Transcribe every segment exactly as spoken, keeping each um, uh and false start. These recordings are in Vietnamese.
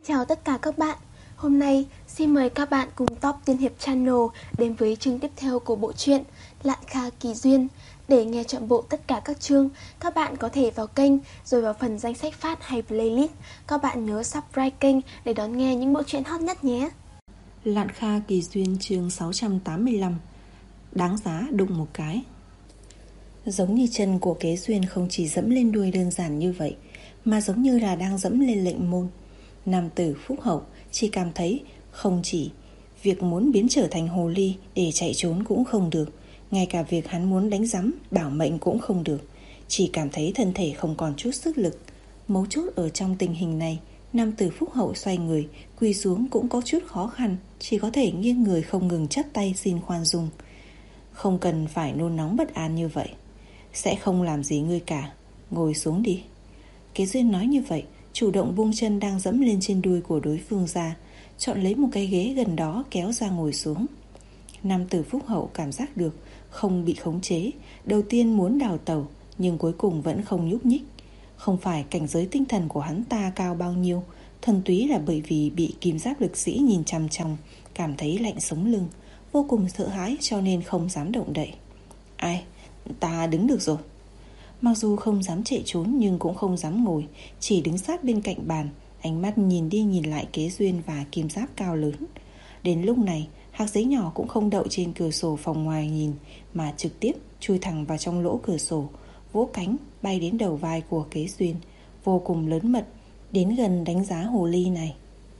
Chào tất cả các bạn. Hôm nay xin mời các bạn cùng Top Tiên Hiệp Channel đến với chương tiếp theo của bộ truyện Lạn Kha Kỳ Duyên. Để nghe trọn bộ tất cả các chương, các bạn có thể vào kênh rồi vào phần danh sách phát hay playlist. Các bạn nhớ subscribe kênh để đón nghe những bộ truyện hot nhất nhé. Lạn Kha Kỳ Duyên chương sáu trăm tám mươi lăm. Đáng giá đụng một cái. Giống như chân của Kế Duyên không chỉ dẫm lên đuôi đơn giản như vậy, mà giống như là đang dẫm lên lệnh môn. Nam tử Phúc Hậu chỉ cảm thấy không chỉ việc muốn biến trở thành hồ ly để chạy trốn cũng không được, ngay cả việc hắn muốn đánh giấm bảo mệnh cũng không được. Chỉ cảm thấy thân thể không còn chút sức lực. Mấu chốt ở trong tình hình này, nam tử Phúc Hậu xoay người quỳ xuống cũng có chút khó khăn, chỉ có thể nghiêng người không ngừng chắp tay xin khoan dung. Không cần phải nôn nóng bất an như vậy, sẽ không làm gì ngươi cả, ngồi xuống đi. Kế Duyên nói như vậy, chủ động buông chân đang dẫm lên trên đuôi của đối phương ra, chọn lấy một cái ghế gần đó kéo ra ngồi xuống. Nam tử Phúc Hậu cảm giác được không bị khống chế, đầu tiên muốn đào tẩu nhưng cuối cùng vẫn không nhúc nhích. Không phải cảnh giới tinh thần của hắn ta cao bao nhiêu, thuần túy là bởi vì bị kim giáp lực sĩ nhìn chằm chằm, cảm thấy lạnh sống lưng, vô cùng sợ hãi cho nên không dám động đậy. Ai, ta đứng được rồi. Mặc dù không dám chạy trốn nhưng cũng không dám ngồi, chỉ đứng sát bên cạnh bàn, ánh mắt nhìn đi nhìn lại Kế Duyên và kim giáp cao lớn. Đến lúc này, hạc giấy nhỏ cũng không đậu trên cửa sổ phòng ngoài nhìn, mà trực tiếp chui thẳng vào trong lỗ cửa sổ, vỗ cánh bay đến đầu vai của Kế Duyên, vô cùng lớn mật, đến gần đánh giá hồ ly này.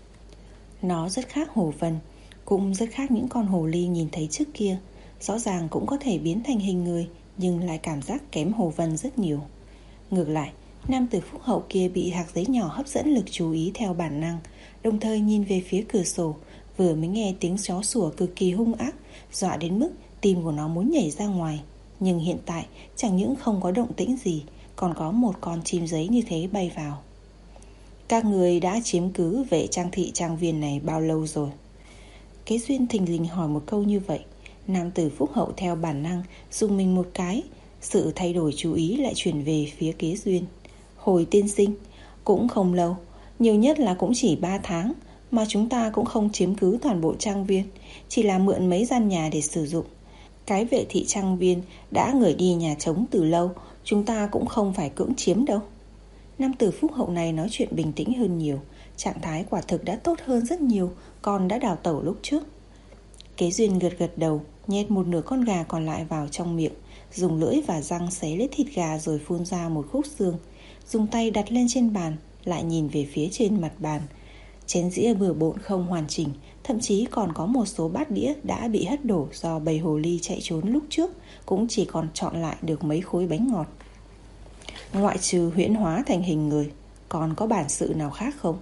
Nó rất khác Hồ Vân, cũng rất khác những con hồ ly nhìn thấy trước kia. Rõ ràng cũng có thể biến thành hình người, nhưng lại cảm giác kém Hồ Vân rất nhiều. Ngược lại, nam tử Phúc Hậu kia bị hạc giấy nhỏ hấp dẫn lực chú ý theo bản năng, đồng thời nhìn về phía cửa sổ. Vừa mới nghe tiếng chó sủa cực kỳ hung ác, dọa đến mức tim của nó muốn nhảy ra ngoài. Nhưng hiện tại chẳng những không có động tĩnh gì, còn có một con chim giấy như thế bay vào. Các người đã chiếm cứ vệ trang thị trang viên này bao lâu rồi? Kế Duyên thình lình hỏi một câu như vậy. Nam tử Phúc Hậu theo bản năng dùng mình một cái, sự thay đổi chú ý lại chuyển về phía Kế Duyên. Hồi tiên sinh, cũng không lâu, nhiều nhất là cũng chỉ ba tháng, mà chúng ta cũng không chiếm cứ toàn bộ trang viên, chỉ là mượn mấy gian nhà để sử dụng. Cái vệ thị trang viên đã gửi đi nhà trống từ lâu, chúng ta cũng không phải cưỡng chiếm đâu. Nam tử Phúc Hậu này nói chuyện bình tĩnh hơn nhiều, trạng thái quả thực đã tốt hơn rất nhiều, còn đã đào tẩu lúc trước. Kế Duyên gật gật đầu, nhét một nửa con gà còn lại vào trong miệng, dùng lưỡi và răng xé lấy thịt gà rồi phun ra một khúc xương, dùng tay đặt lên trên bàn, lại nhìn về phía trên mặt bàn. Chén dĩa bừa bộn không hoàn chỉnh, thậm chí còn có một số bát đĩa đã bị hất đổ do bầy hồ ly chạy trốn lúc trước, cũng chỉ còn chọn lại được mấy khối bánh ngọt. Ngoại trừ huyễn hóa thành hình người, còn có bản sự nào khác không?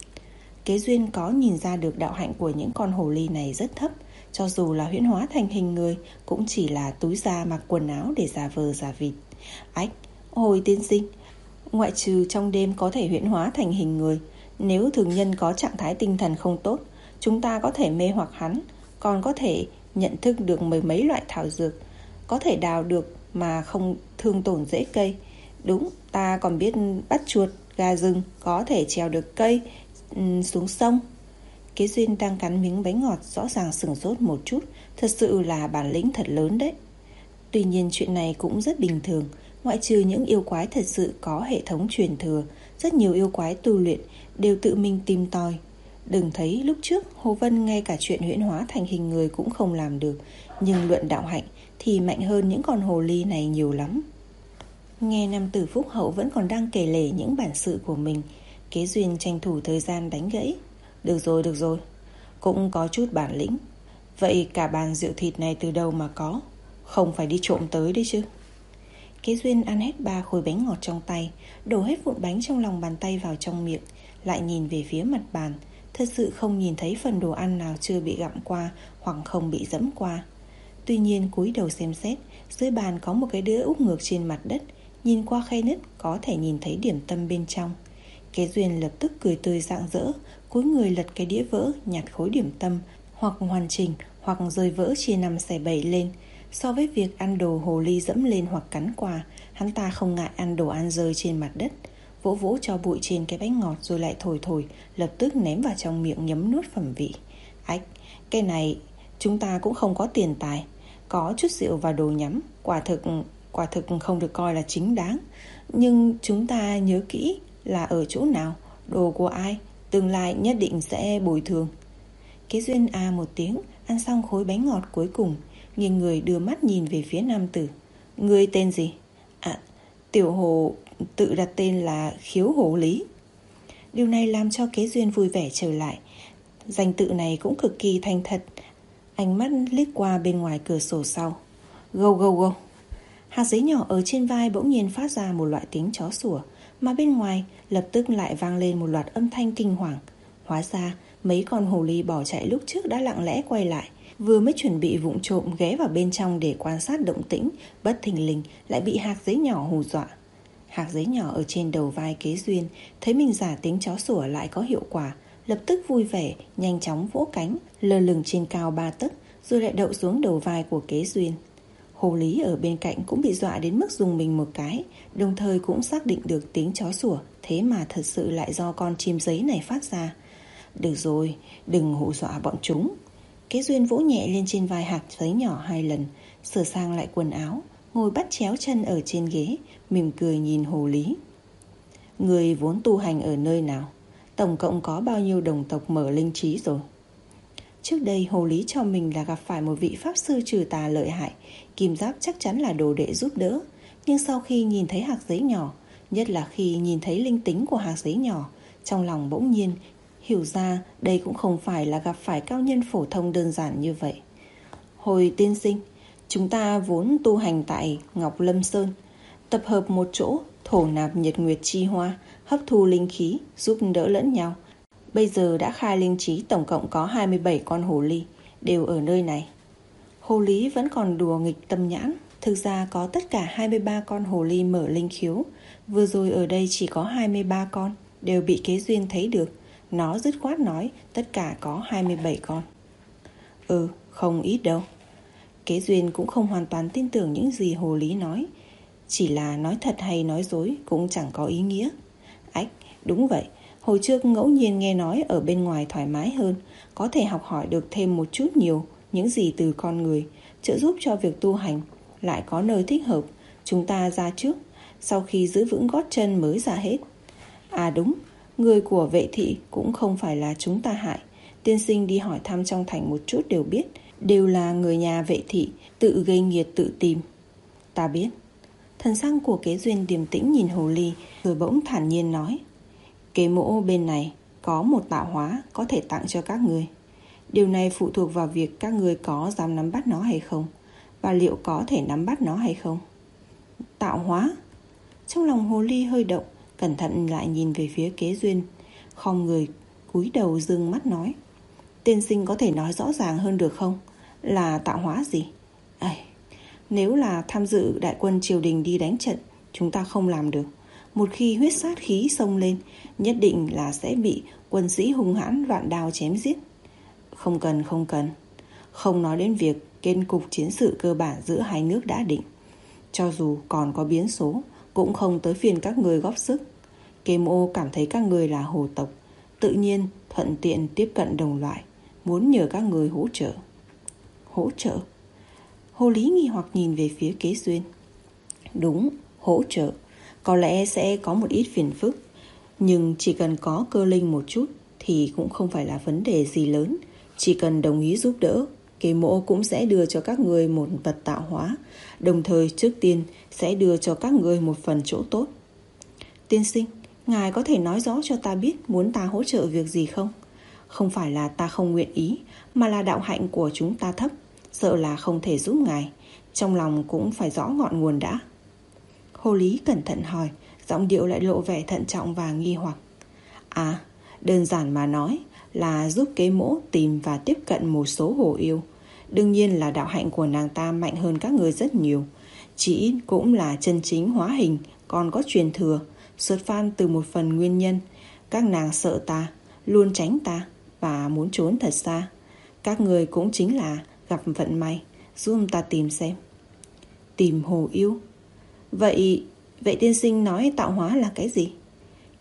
Kế Duyên có nhìn ra được đạo hạnh của những con hồ ly này rất thấp. Cho dù là huyễn hóa thành hình người, cũng chỉ là túi da mặc quần áo để giả vờ giả vịt. Ách, hồi tiên sinh, ngoại trừ trong đêm có thể huyễn hóa thành hình người, nếu thường nhân có trạng thái tinh thần không tốt, chúng ta có thể mê hoặc hắn, còn có thể nhận thức được mười mấy loại thảo dược, có thể đào được mà không thương tổn rễ cây. Đúng, ta còn biết bắt chuột, gà rừng có thể trèo được cây um, xuống sông. Kế Duyên đang cắn miếng bánh ngọt rõ ràng sửng sốt một chút, thật sự là bản lĩnh thật lớn đấy. Tuy nhiên chuyện này cũng rất bình thường, ngoại trừ những yêu quái thật sự có hệ thống truyền thừa, rất nhiều yêu quái tu luyện đều tự mình tìm tòi. Đừng thấy lúc trước Hồ Vân ngay cả chuyện huyễn hóa thành hình người cũng không làm được, nhưng luận đạo hạnh thì mạnh hơn những con hồ ly này nhiều lắm. Nghe nam tử Phúc Hậu vẫn còn đang kể lể những bản sự của mình, Kế Duyên tranh thủ thời gian đánh gãy. Được rồi, được rồi, cũng có chút bản lĩnh. Vậy cả bàn rượu thịt này từ đâu mà có? Không phải đi trộm tới đấy chứ? Kế Duyên ăn hết ba khối bánh ngọt trong tay, đổ hết vụn bánh trong lòng bàn tay vào trong miệng, lại nhìn về phía mặt bàn. Thật sự không nhìn thấy phần đồ ăn nào chưa bị gặm qua hoặc không bị dẫm qua. Tuy nhiên cúi đầu xem xét, dưới bàn có một cái đĩa úp ngược trên mặt đất, nhìn qua khe nứt có thể nhìn thấy điểm tâm bên trong. Kế Duyên lập tức cười tươi rạng rỡ, cúi người lật cái đĩa vỡ, nhặt khối điểm tâm, hoặc hoàn chỉnh hoặc rơi vỡ chia năm xẻ bảy lên. So với việc ăn đồ hồ ly dẫm lên hoặc cắn qua, hắn ta không ngại ăn đồ ăn rơi trên mặt đất. vỗ vỗ cho bụi trên cái bánh ngọt rồi lại thổi thổi, lập tức ném vào trong miệng nhấm nuốt phẩm vị. Ách, cái này chúng ta cũng không có tiền tài, có chút rượu và đồ nhắm, quả thực quả thực không được coi là chính đáng. Nhưng chúng ta nhớ kỹ là ở chỗ nào, đồ của ai, tương lai nhất định sẽ bồi thường. Kế Duyên à một tiếng, ăn xong khối bánh ngọt cuối cùng, nghiêng người đưa mắt nhìn về phía nam tử. Ngươi tên gì? À, Tiểu Hồ, tự đặt tên là Khiếu Hổ Lý. Điều này làm cho Kế Duyên vui vẻ trở lại. Danh tự này cũng cực kỳ thành thật. Ánh mắt liếc qua bên ngoài cửa sổ sau. Gâu gâu gâu. Hạt giấy nhỏ ở trên vai bỗng nhiên phát ra một loại tiếng chó sủa, mà bên ngoài lập tức lại vang lên một loạt âm thanh kinh hoàng. Hóa ra mấy con hồ ly bỏ chạy lúc trước đã lặng lẽ quay lại, vừa mới chuẩn bị vụng trộm ghé vào bên trong để quan sát động tĩnh, bất thình lình lại bị hạt giấy nhỏ hù dọa. Hạt giấy nhỏ ở trên đầu vai Kế Duyên thấy mình giả tiếng chó sủa lại có hiệu quả, lập tức vui vẻ nhanh chóng vỗ cánh lơ lửng trên cao ba tấc, rồi lại đậu xuống đầu vai của Kế Duyên. Hồ Lý ở bên cạnh cũng bị dọa đến mức dùng mình một cái, đồng thời cũng xác định được tiếng chó sủa thế mà thật sự lại do con chim giấy này phát ra. Được rồi, đừng hù dọa bọn chúng. Kế Duyên vỗ nhẹ lên trên vai hạt giấy nhỏ hai lần, sửa sang lại quần áo, ngồi bắt chéo chân ở trên ghế, mỉm cười nhìn Hồ Lý. Người vốn tu hành ở nơi nào? Tổng cộng có bao nhiêu đồng tộc mở linh trí rồi? Trước đây Hồ Lý cho mình là gặp phải một vị pháp sư trừ tà lợi hại, Kim Giáp chắc chắn là đồ đệ giúp đỡ. Nhưng sau khi nhìn thấy hạt giấy nhỏ, nhất là khi nhìn thấy linh tính của hạt giấy nhỏ, trong lòng bỗng nhiên hiểu ra đây cũng không phải là gặp phải cao nhân phổ thông đơn giản như vậy. Hồi tiên sinh, chúng ta vốn tu hành tại Ngọc Lâm Sơn, tập hợp một chỗ, thổ nạp nhật nguyệt chi hoa, hấp thu linh khí, giúp đỡ lẫn nhau. Bây giờ đã khai linh trí, tổng cộng có hai mươi bảy con hồ ly, đều ở nơi này. Hồ Lý vẫn còn đùa nghịch tâm nhãn. Thực ra có tất cả hai mươi ba con hồ ly mở linh khiếu. Vừa rồi ở đây chỉ có hai mươi ba con, đều bị Kế Duyên thấy được. Nó dứt khoát nói tất cả có hai mươi bảy con. Ừ, không ít đâu. Kế Duyên cũng không hoàn toàn tin tưởng những gì Hồ Lý nói. Chỉ là nói thật hay nói dối cũng chẳng có ý nghĩa. Ách, đúng vậy. Hồi trước ngẫu nhiên nghe nói ở bên ngoài thoải mái hơn, có thể học hỏi được thêm một chút nhiều những gì từ con người, trợ giúp cho việc tu hành. Lại có nơi thích hợp, chúng ta ra trước, sau khi giữ vững gót chân mới ra hết. À đúng, người của Vệ thị cũng không phải là chúng ta hại. Tiên sinh đi hỏi thăm trong thành một chút đều biết, đều là người nhà Vệ thị tự gây nghiệt tự tìm. Ta biết. Thần sắc của Kế Duyên điềm tĩnh nhìn Hồ Ly, rồi bỗng thản nhiên nói: Kế mỗ bên này có một tạo hóa có thể tặng cho các người. Điều này phụ thuộc vào việc các người có dám nắm bắt nó hay không, và liệu có thể nắm bắt nó hay không. Tạo hóa? Trong lòng Hồ Ly hơi động, cẩn thận lại nhìn về phía Kế Duyên, khom người cúi đầu dương mắt nói: Tiên sinh có thể nói rõ ràng hơn được không? Là tạo hóa gì? À, nếu là tham dự đại quân triều đình đi đánh trận, chúng ta không làm được. Một khi huyết sát khí xông lên, nhất định là sẽ bị quân sĩ hung hãn vạn đao chém giết. Không cần, không cần. Không nói đến việc kết cục chiến sự cơ bản giữa hai nước đã định. Cho dù còn có biến số, cũng không tới phiên các người góp sức. Kế mô cảm thấy các người là hồ tộc, tự nhiên thuận tiện tiếp cận đồng loại, muốn nhờ các người hỗ trợ. Hỗ trợ? Hồ Lý nghi hoặc nhìn về phía Kế Duyên. Đúng, hỗ trợ. Có lẽ sẽ có một ít phiền phức, nhưng chỉ cần có cơ linh một chút thì cũng không phải là vấn đề gì lớn. Chỉ cần đồng ý giúp đỡ, Kế mộ cũng sẽ đưa cho các người một vật tạo hóa, đồng thời trước tiên sẽ đưa cho các người một phần chỗ tốt. Tiên sinh, ngài có thể nói rõ cho ta biết muốn ta hỗ trợ việc gì không? Không phải là ta không nguyện ý, mà là đạo hạnh của chúng ta thấp, sợ là không thể giúp ngài. Trong lòng cũng phải rõ ngọn nguồn đã. Hồ Lý cẩn thận hỏi, giọng điệu lại lộ vẻ thận trọng và nghi hoặc. À, đơn giản mà nói là giúp Kế mỗ tìm và tiếp cận một số hồ yêu. Đương nhiên là đạo hạnh của nàng ta mạnh hơn các người rất nhiều. Chỉ ít cũng là chân chính hóa hình, còn có truyền thừa, xuất phát từ một phần nguyên nhân. Các nàng sợ ta, luôn tránh ta và muốn trốn thật xa. Các người cũng chính là gặp vận may, giúp ta tìm xem. Tìm hồ yêu? Vậy, vậy tiên sinh nói tạo hóa là cái gì?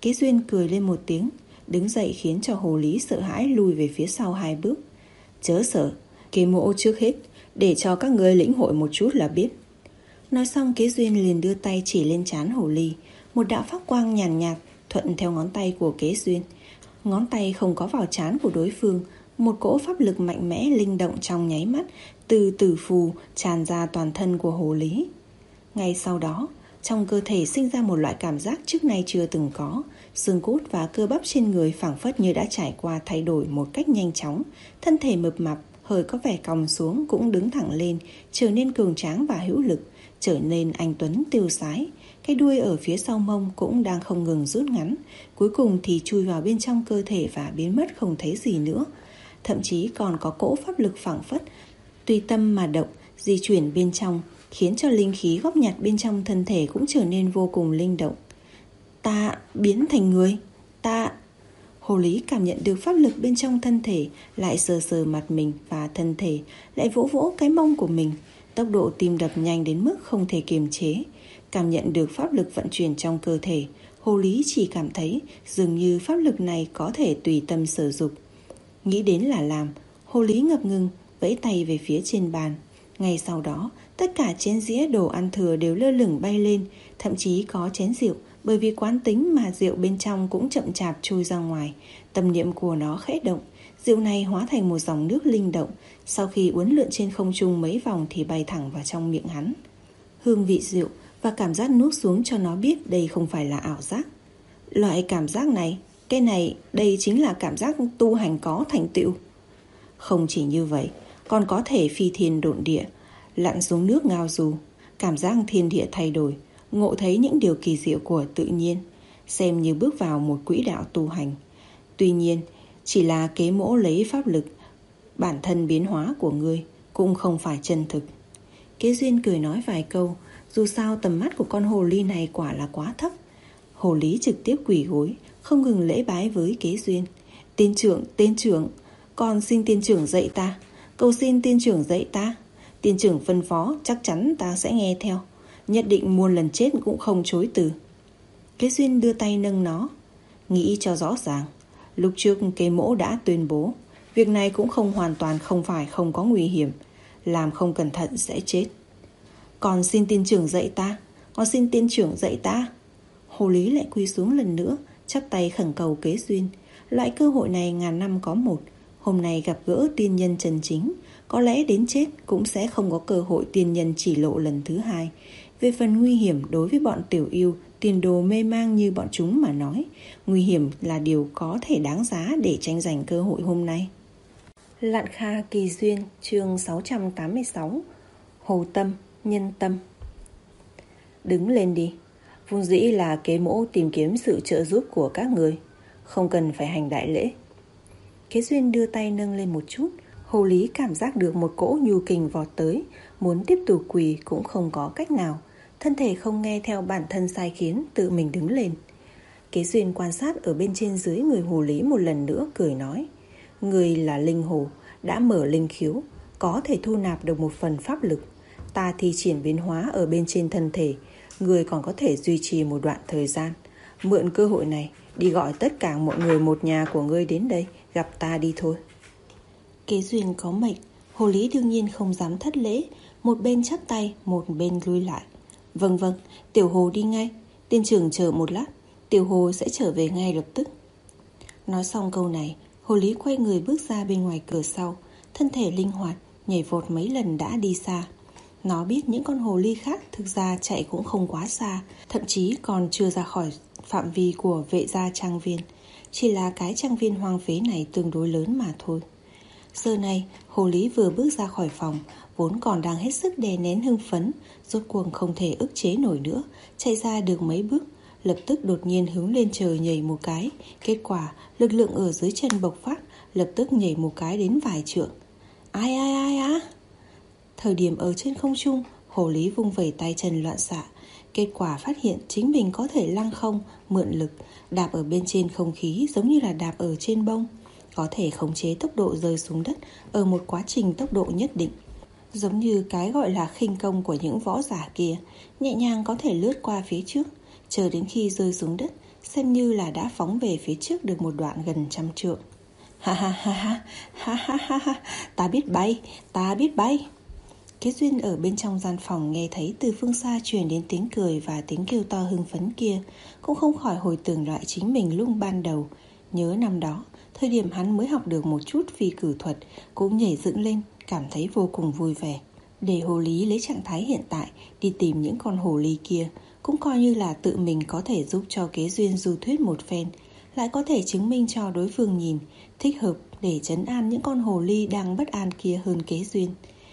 Kế Duyên cười lên một tiếng, đứng dậy khiến cho hồ lý sợ hãi lùi về phía sau hai bước. Chớ sợ, Kế Mỗ trước hết để cho các ngươi lĩnh hội một chút là biết. Nói xong Kế Duyên liền đưa tay chỉ lên trán hồ ly. Một đạo pháp quang nhàn nhạt, nhạt thuận theo ngón tay của Kế Duyên. Ngón tay không có vào trán của đối phương. Một cỗ pháp lực mạnh mẽ linh động trong nháy mắt từ tử phù tràn ra toàn thân của hồ lý. Ngay sau đó, trong cơ thể sinh ra một loại cảm giác trước nay chưa từng có. Xương cốt và cơ bắp trên người phảng phất như đã trải qua thay đổi một cách nhanh chóng. Thân thể mập mạp, hơi có vẻ còng xuống cũng đứng thẳng lên, trở nên cường tráng và hữu lực, trở nên anh tuấn tiêu sái. Cái đuôi ở phía sau mông cũng đang không ngừng rút ngắn, cuối cùng thì chui vào bên trong cơ thể và biến mất không thấy gì nữa. Thậm chí còn có cỗ pháp lực phảng phất tùy tâm mà động, di chuyển bên trong, khiến cho linh khí góp nhặt bên trong thân thể cũng trở nên vô cùng linh động. Ta biến thành người, ta... Hồ lý cảm nhận được pháp lực bên trong thân thể, lại sờ sờ mặt mình và thân thể, lại vỗ vỗ cái mông của mình. Tốc độ tim đập nhanh đến mức không thể kiềm chế. Cảm nhận được pháp lực vận chuyển trong cơ thể, hồ lý chỉ cảm thấy dường như pháp lực này có thể tùy tâm sử dụng. Nghĩ đến là làm, hồ lý ngập ngừng, vẫy tay về phía trên bàn. Ngay sau đó, tất cả chén dĩa đồ ăn thừa đều lơ lửng bay lên, thậm chí có chén rượu, bởi vì quán tính mà rượu bên trong cũng chậm chạp trôi ra ngoài. Tâm niệm của nó khẽ động, rượu này hóa thành một dòng nước linh động, sau khi uốn lượn trên không trung mấy vòng thì bay thẳng vào trong miệng hắn. Hương vị rượu và cảm giác nuốt xuống cho nó biết đây không phải là ảo giác. Loại cảm giác này, cái này, đây chính là cảm giác tu hành có thành tựu. Không chỉ như vậy, còn có thể phi thiên độn địa, lặn xuống nước ngao du, cảm giác thiên địa thay đổi, ngộ thấy những điều kỳ diệu của tự nhiên, xem như bước vào một quỹ đạo tu hành. Tuy nhiên, chỉ là Kế Mỗ lấy pháp lực, bản thân biến hóa của ngươi cũng không phải chân thực. Kế Duyên cười nói vài câu, dù sao tầm mắt của con hồ ly này quả là quá thấp. Hồ lý trực tiếp quỳ gối, không ngừng lễ bái với Kế Duyên. Tiên trưởng, tiên trưởng, con xin tiên trưởng dạy ta, cầu xin tiên trưởng dạy ta. Tiên trưởng phân phó chắc chắn ta sẽ nghe theo, nhất định muôn lần chết cũng không chối từ. Kế Duyên đưa tay nâng nó. Nghĩ cho rõ ràng, lúc trước Kế Mỗ đã tuyên bố việc này cũng không hoàn toàn không phải không có nguy hiểm, làm không cẩn thận sẽ chết. Còn xin tiên trưởng dạy ta, con xin tiên trưởng dạy ta. Hồ lý lại quỳ xuống lần nữa, chắp tay khẩn cầu Kế Duyên. Loại cơ hội này ngàn năm có một, hôm nay gặp gỡ tiên nhân chân chính, có lẽ đến chết cũng sẽ không có cơ hội tiên nhân chỉ lộ lần thứ hai. Về phần nguy hiểm đối với bọn tiểu yêu, tiền đồ mê mang như bọn chúng mà nói, nguy hiểm là điều có thể đáng giá để tranh giành cơ hội hôm nay. Lạn Kha Kỳ Duyên, chương sáu trăm tám mươi sáu. Hồ tâm, nhân tâm. Đứng lên đi, vốn dĩ là Kế Mỗ tìm kiếm sự trợ giúp của các người, không cần phải hành đại lễ. Kế Duyên đưa tay nâng lên một chút, hồ lý cảm giác được một cỗ nhu kình vọt tới, muốn tiếp tục quỳ cũng không có cách nào. Thân thể không nghe theo bản thân sai khiến, tự mình đứng lên. Kế Duyên quan sát ở bên trên dưới người hồ lý một lần nữa, cười nói: người là linh hồ, đã mở linh khiếu, có thể thu nạp được một phần pháp lực. Ta thi triển biến hóa ở bên trên thân thể, người còn có thể duy trì một đoạn thời gian. Mượn cơ hội này, đi gọi tất cả mọi người một nhà của ngươi đến đây, gặp ta đi thôi. Kế Duyên có mệnh, hồ lý đương nhiên không dám thất lễ, một bên chắp tay, một bên lui lại. Vâng vâng, tiểu hồ đi ngay, tiên trưởng chờ một lát, tiểu hồ sẽ trở về ngay lập tức. Nói xong câu này, hồ lý quay người bước ra bên ngoài cửa sau, thân thể linh hoạt, nhảy vọt mấy lần đã đi xa. Nó biết những con hồ ly khác thực ra chạy cũng không quá xa, thậm chí còn chưa ra khỏi phạm vi của vệ gia trang viên, chỉ là cái trang viên hoang phế này tương đối lớn mà thôi. Giờ này, hồ lý vừa bước ra khỏi phòng, vốn còn đang hết sức đè nén hưng phấn, rốt cuộc không thể ức chế nổi nữa, chạy ra được mấy bước, lập tức đột nhiên hướng lên trời nhảy một cái. Kết quả, lực lượng ở dưới chân bộc phát, lập tức nhảy một cái đến vài trượng. Ai ai ai á! Thời điểm ở trên không trung, hồ lý vung vẩy tay chân loạn xạ. Kết quả phát hiện chính mình có thể lăng không, mượn lực, đạp ở bên trên không khí giống như là đạp ở trên bông. Có thể khống chế tốc độ rơi xuống đất ở một quá trình tốc độ nhất định. Giống như cái gọi là khinh công của những võ giả kia, nhẹ nhàng có thể lướt qua phía trước, chờ đến khi rơi xuống đất, xem như là đã phóng về phía trước được một đoạn gần trăm trượng. Ha ha ha ha, ha ha ha ha, ta biết bay, ta biết bay. Kế Duyên ở bên trong gian phòng nghe thấy từ phương xa truyền đến tiếng cười và tiếng kêu to hưng phấn kia, cũng không khỏi hồi tưởng lại chính mình lúc ban đầu. Nhớ năm đó, thời điểm hắn mới học được một chút phi cử thuật, cũng nhảy dựng lên, cảm thấy vô cùng vui vẻ. Để hồ lý lấy trạng thái hiện tại đi tìm những con hồ ly kia, cũng coi như là tự mình có thể giúp cho Kế Duyên du thuyết một phen, lại có thể chứng minh cho đối phương nhìn, thích hợp để trấn an những con hồ ly đang bất an kia hơn Kế Duyên.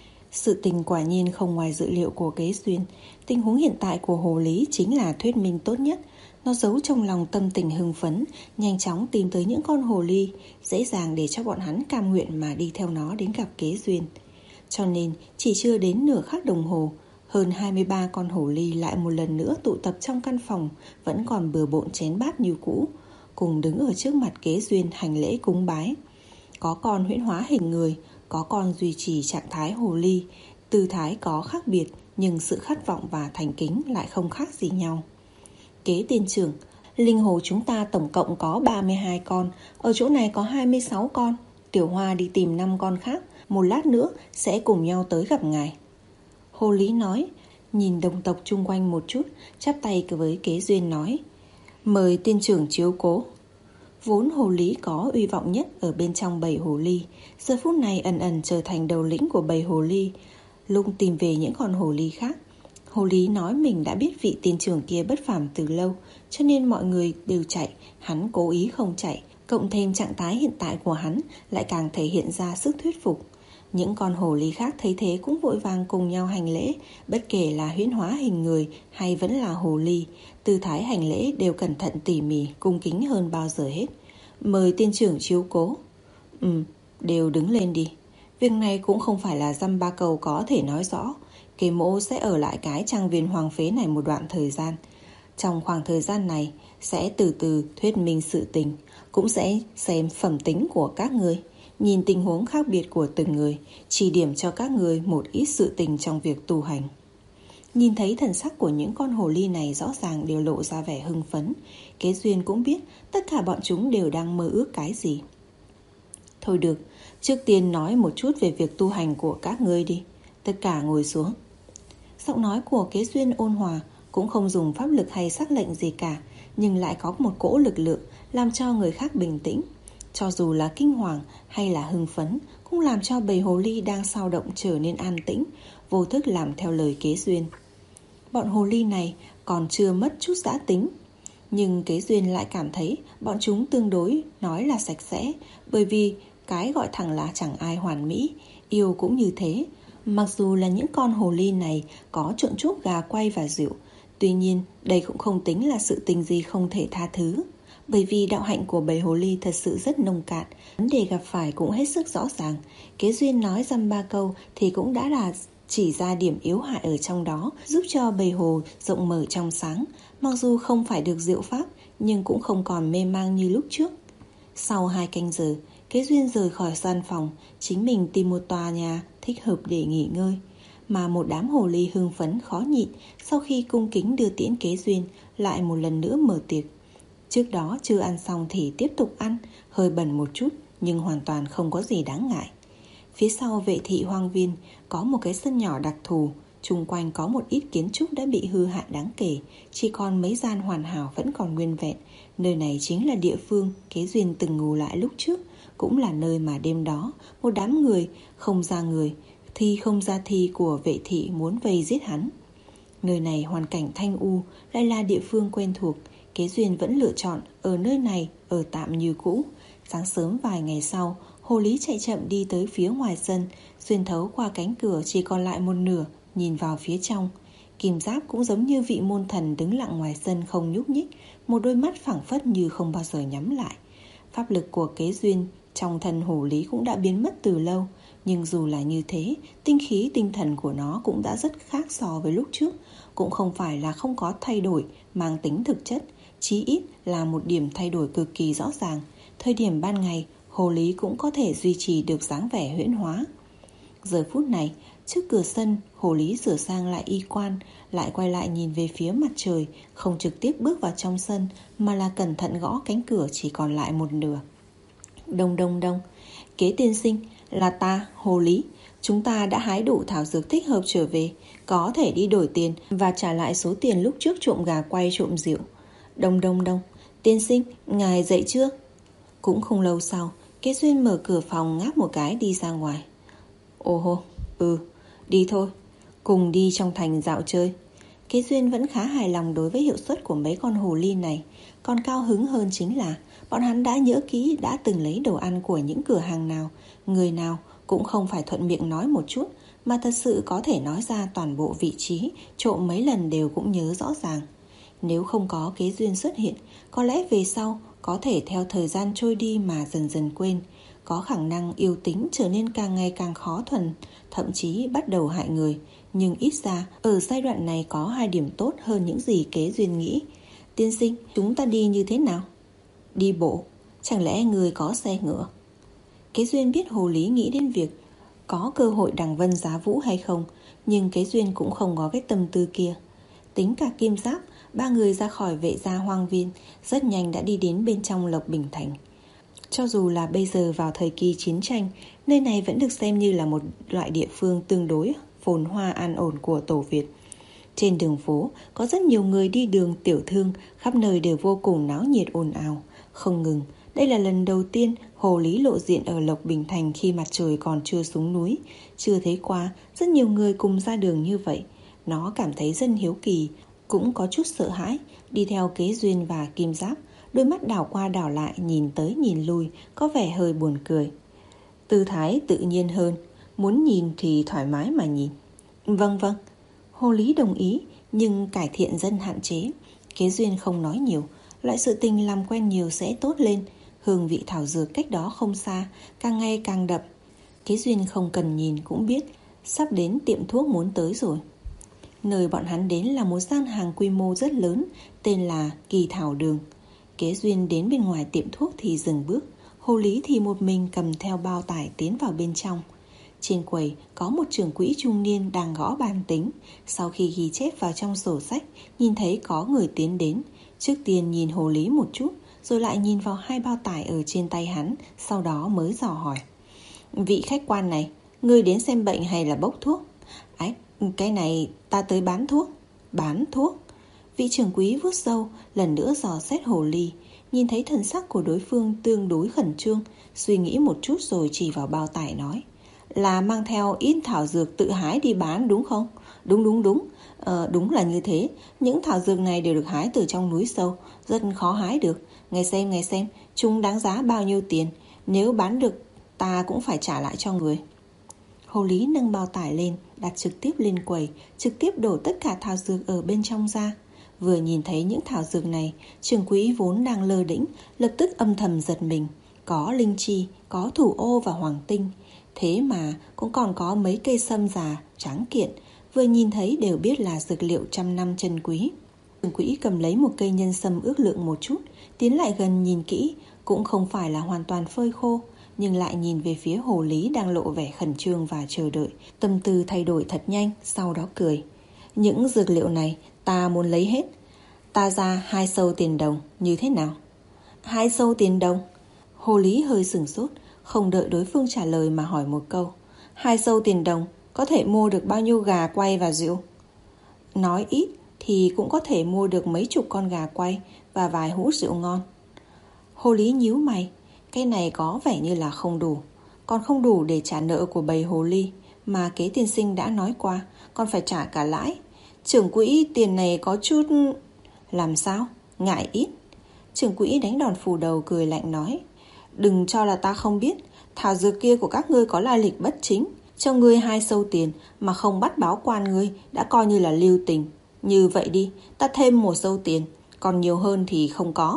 Sự tình quả nhiên không ngoài dự liệu của Kế Duyên. Tình huống hiện tại của hồ lý chính là thuyết minh tốt nhất. Nó giấu trong lòng tâm tình hưng phấn, nhanh chóng tìm tới những con hồ ly, dễ dàng để cho bọn hắn cam nguyện mà đi theo nó đến gặp Kế Duyên. Cho nên chỉ chưa đến nửa khắc đồng hồ, hơn hai mươi ba con hổ ly lại một lần nữa tụ tập trong căn phòng, vẫn còn bừa bộn chén bát như cũ, cùng đứng ở trước mặt Kế Duyên hành lễ cúng bái. Có con huyễn hóa hình người, có con duy trì trạng thái hồ ly, tư thái có khác biệt, nhưng sự khát vọng và thành kính lại không khác gì nhau. Kế tiên trưởng, linh hồ chúng ta tổng cộng có ba mươi hai con, ở chỗ này có hai mươi sáu con. Tiểu Hoa đi tìm năm con khác, một lát nữa sẽ cùng nhau tới gặp ngài. Hồ lý nói, nhìn đồng tộc chung quanh một chút, chắp tay với Kế Duyên nói, mời tiên trưởng chiếu cố. Vốn hồ lý có uy vọng nhất ở bên trong bầy hồ ly, giờ phút này ẩn ẩn trở thành đầu lĩnh của bầy hồ ly, lung tìm về những con hồ ly khác. Hồ lý nói mình đã biết vị tiên trưởng kia bất phàm từ lâu, cho nên mọi người đều chạy, hắn cố ý không chạy, cộng thêm trạng thái hiện tại của hắn lại càng thể hiện ra sức thuyết phục. Những con hồ ly khác thấy thế cũng vội vàng cùng nhau hành lễ, bất kể là huyễn hóa hình người hay vẫn là hồ ly, tư thái hành lễ đều cẩn thận tỉ mỉ, cung kính hơn bao giờ hết. Mời tiên trưởng chiếu cố. Ừ, đều đứng lên đi. Việc này cũng không phải là dăm ba câu có thể nói rõ. Kế mỗ sẽ ở lại cái trang viên hoang phế này một đoạn thời gian. Trong khoảng thời gian này sẽ từ từ thuyết minh sự tình, cũng sẽ xem phẩm tính của các người, nhìn tình huống khác biệt của từng người, chỉ điểm cho các người một ít sự tình trong việc tu hành. Nhìn thấy thần sắc của những con hồ ly này rõ ràng đều lộ ra vẻ hưng phấn, Kế Duyên cũng biết tất cả bọn chúng đều đang mơ ước cái gì. Thôi được, trước tiên nói một chút về việc tu hành của các ngươi đi. Tất cả ngồi xuống. Giọng nói của Kế Duyên ôn hòa, cũng không dùng pháp lực hay sắc lệnh gì cả, nhưng lại có một cỗ lực lượng làm cho người khác bình tĩnh. Cho dù là kinh hoàng hay là hưng phấn, cũng làm cho bầy hồ ly đang sao động trở nên an tĩnh, vô thức làm theo lời Kế Duyên. Bọn hồ ly này còn chưa mất chút dã tính, nhưng Kế Duyên lại cảm thấy bọn chúng tương đối nói là sạch sẽ, bởi vì cái gọi thẳng là chẳng ai hoàn mỹ, yêu cũng như thế. Mặc dù là những con hồ ly này có trộn chút gà quay và rượu, tuy nhiên đây cũng không tính là sự tình gì không thể tha thứ, bởi vì đạo hạnh của bầy hồ ly thật sự rất nông cạn, vấn đề gặp phải cũng hết sức rõ ràng. Kế Duyên nói dăm ba câu thì cũng đã là chỉ ra điểm yếu hại ở trong đó, giúp cho bầy hồ rộng mở trong sáng. Mặc dù không phải được diệu pháp, nhưng cũng không còn mê mang như lúc trước. Sau hai canh giờ, Kế Duyên rời khỏi gian phòng, chính mình tìm một tòa nhà thích hợp để nghỉ ngơi. Mà một đám hồ ly hưng phấn khó nhịn, sau khi cung kính đưa tiễn Kế Duyên, lại một lần nữa mở tiệc. Trước đó chưa ăn xong thì tiếp tục ăn, hơi bẩn một chút nhưng hoàn toàn không có gì đáng ngại. Phía sau vệ thị hoang viên có một cái sân nhỏ đặc thù, chung quanh có một ít kiến trúc đã bị hư hại đáng kể, chỉ còn mấy gian hoàn hảo vẫn còn nguyên vẹn. Nơi này chính là địa phương Kế Duyên từng ngủ lại lúc trước, cũng là nơi mà đêm đó một đám người không ra người, thi không ra thi của vệ thị muốn vây giết hắn. Nơi này hoàn cảnh thanh u, lại là địa phương quen thuộc, Kế Duyên vẫn lựa chọn ở nơi này ở tạm như cũ. Sáng sớm vài ngày sau, hồ lý chạy chậm đi tới phía ngoài sân, xuyên thấu qua cánh cửa chỉ còn lại một nửa, nhìn vào phía trong. Kim Giáp cũng giống như vị môn thần đứng lặng ngoài sân không nhúc nhích, một đôi mắt phảng phất như không bao giờ nhắm lại. Pháp lực của Kế Duyên trong thân hồ lý cũng đã biến mất từ lâu, nhưng dù là như thế, tinh khí tinh thần của nó cũng đã rất khác so với lúc trước, cũng không phải là không có thay đổi mang tính thực chất, chí ít là một điểm thay đổi cực kỳ rõ ràng. Thời điểm ban ngày, hồ lý cũng có thể duy trì được dáng vẻ huyễn hóa. Giờ phút này, Trước cửa sân, hồ lý sửa sang lại y quan, lại quay lại nhìn về phía mặt trời, không trực tiếp bước vào trong sân, mà là cẩn thận gõ cánh cửa chỉ còn lại một nửa. Đông đông đông. Kế tiên sinh, là ta, hồ lý. Chúng ta đã hái đủ thảo dược thích hợp trở về, có thể đi đổi tiền và trả lại số tiền lúc trước trộm gà quay trộm rượu. Đông đông đông. Tiên sinh, ngài dậy chưa? Cũng không lâu sau, Kế Duyên mở cửa phòng ngáp một cái đi ra ngoài. Ồ hô, ừ, đi thôi, cùng đi trong thành dạo chơi. Kế Duyên vẫn khá hài lòng đối với hiệu suất của mấy con hồ ly này. Còn cao hứng hơn chính là bọn hắn đã nhớ kỹ đã từng lấy đồ ăn của những cửa hàng nào, người nào cũng không phải thuận miệng nói một chút, mà thật sự có thể nói ra toàn bộ vị trí, trộm mấy lần đều cũng nhớ rõ ràng. Nếu không có Kế Duyên xuất hiện, có lẽ về sau có thể theo thời gian trôi đi mà dần dần quên, có khả năng yêu tính trở nên càng ngày càng khó thuần, thậm chí bắt đầu hại người. Nhưng ít ra ở giai đoạn này có hai điểm tốt hơn những gì Kế Duyên nghĩ. Tiên sinh, chúng ta đi như thế nào? Đi bộ. Chẳng lẽ người có xe ngựa? Kế Duyên biết hồ lý nghĩ đến việc có cơ hội đằng vân giá vũ hay không, nhưng Kế Duyên cũng không có cái tâm tư kia. Tính cả Kim Giáp, ba người ra khỏi vệ gia hoang viên, rất nhanh đã đi đến bên trong Lộc Bình Thành. Cho dù là bây giờ vào thời kỳ chiến tranh, nơi này vẫn được xem như là một loại địa phương tương đối phồn hoa an ổn của Tổ Việt. Trên đường phố có rất nhiều người đi đường, tiểu thương, khắp nơi đều vô cùng náo nhiệt ồn ào, không ngừng. Đây là lần đầu tiên hồ lý lộ diện ở Lộc Bình Thành khi mặt trời còn chưa xuống núi. Chưa thấy qua rất nhiều người cùng ra đường như vậy. Nó cảm thấy rất hiếu kỳ, cũng có chút sợ hãi, đi theo Kế Duyên và Kim Giáp, đôi mắt đảo qua đảo lại, nhìn tới nhìn lui, có vẻ hơi buồn cười. Tư thái tự nhiên hơn, muốn nhìn thì thoải mái mà nhìn. Vâng vâng, hồ lý đồng ý, nhưng cải thiện dân hạn chế. Kế Duyên không nói nhiều, loại sự tình làm quen nhiều sẽ tốt lên. Hương vị thảo dược cách đó không xa, càng ngày càng đậm. Kế Duyên không cần nhìn cũng biết sắp đến tiệm thuốc muốn tới rồi. Nơi bọn hắn đến là một gian hàng quy mô rất lớn, tên là Kỳ Thảo Đường. Kế Duyên đến bên ngoài tiệm thuốc thì dừng bước, hồ lý thì một mình cầm theo bao tải tiến vào bên trong. Trên quầy có một trưởng quỹ trung niên đang gõ bàn tính. Sau khi ghi chép vào trong sổ sách, nhìn thấy có người tiến đến, trước tiên nhìn hồ lý một chút, rồi lại nhìn vào hai bao tải ở trên tay hắn, sau đó mới dò hỏi. Vị khách quan này, ngươi đến xem bệnh hay là bốc thuốc? Ách, cái này ta tới bán thuốc. Bán thuốc? Vị trưởng quý vuốt râu, lần nữa dò xét hồ ly, nhìn thấy thần sắc của đối phương tương đối khẩn trương, suy nghĩ một chút rồi chỉ vào bao tải nói. Là mang theo ít thảo dược tự hái đi bán đúng không? Đúng đúng đúng, ờ, đúng là như thế. Những thảo dược này đều được hái từ trong núi sâu, rất khó hái được. Nghe xem, nghe xem, chúng đáng giá bao nhiêu tiền? Nếu bán được, ta cũng phải trả lại cho người. Hồ lý nâng bao tải lên, đặt trực tiếp lên quầy, trực tiếp đổ tất cả thảo dược ở bên trong ra. Vừa nhìn thấy những thảo dược này, trưởng quỹ vốn đang lơ đễnh, lập tức âm thầm giật mình. Có linh chi, có thủ ô và hoàng tinh. Thế mà cũng còn có mấy cây sâm già, tráng kiện, vừa nhìn thấy đều biết là dược liệu trăm năm chân quý. Trưởng quỹ cầm lấy một cây nhân sâm ước lượng một chút, tiến lại gần nhìn kỹ, cũng không phải là hoàn toàn phơi khô, nhưng lại nhìn về phía hồ lý đang lộ vẻ khẩn trương và chờ đợi. Tâm tư thay đổi thật nhanh, sau đó cười. Những dược liệu này ta muốn lấy hết. Ta ra hai sâu tiền đồng, như thế nào? Hai sâu tiền đồng? Hồ lý hơi sửng sốt, không đợi đối phương trả lời mà hỏi một câu. Hai sâu tiền đồng có thể mua được bao nhiêu gà quay và rượu? Nói ít thì cũng có thể mua được mấy chục con gà quay và vài hũ rượu ngon. Hồ lý nhíu mày, cái này có vẻ như là không đủ. Còn không đủ để trả nợ của bầy hồ ly mà Kế tiên sinh đã nói qua, còn phải trả cả lãi. Trưởng quỹ, tiền này có chút... Làm sao? Ngại ít. Trưởng quỹ đánh đòn phủ đầu cười lạnh nói. Đừng cho là ta không biết, thảo dược kia của các ngươi có lai lịch bất chính. Cho ngươi hai sâu tiền mà không bắt báo quan ngươi đã coi như là lưu tình. Như vậy đi, ta thêm một sâu tiền, còn nhiều hơn thì không có.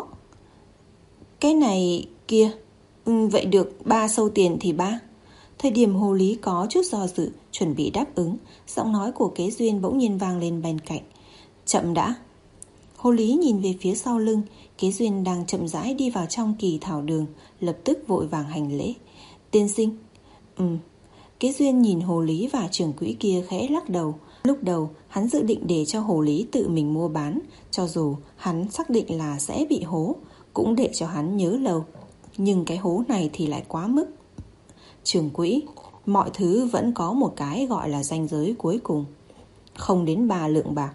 Cái này kia, ừ, vậy được, ba sâu tiền thì ba. Thời điểm hồ lý có chút do dự, chuẩn bị đáp ứng, giọng nói của Kế Duyên bỗng nhiên vang lên bên cạnh. Chậm đã. Hồ lý nhìn về phía sau lưng, Kế Duyên đang chậm rãi đi vào trong Kỳ Thảo Đường, lập tức vội vàng hành lễ. Tiên sinh, Ừ, Kế Duyên nhìn hồ lý và trưởng quỹ kia khẽ lắc đầu. Lúc đầu hắn dự định để cho hồ lý tự mình mua bán, cho dù hắn xác định là sẽ bị hố, cũng để cho hắn nhớ lâu. Nhưng cái hố này thì lại quá mức. Trưởng quỹ, mọi thứ vẫn có một cái gọi là ranh giới cuối cùng. Không đến ba lượng bạc.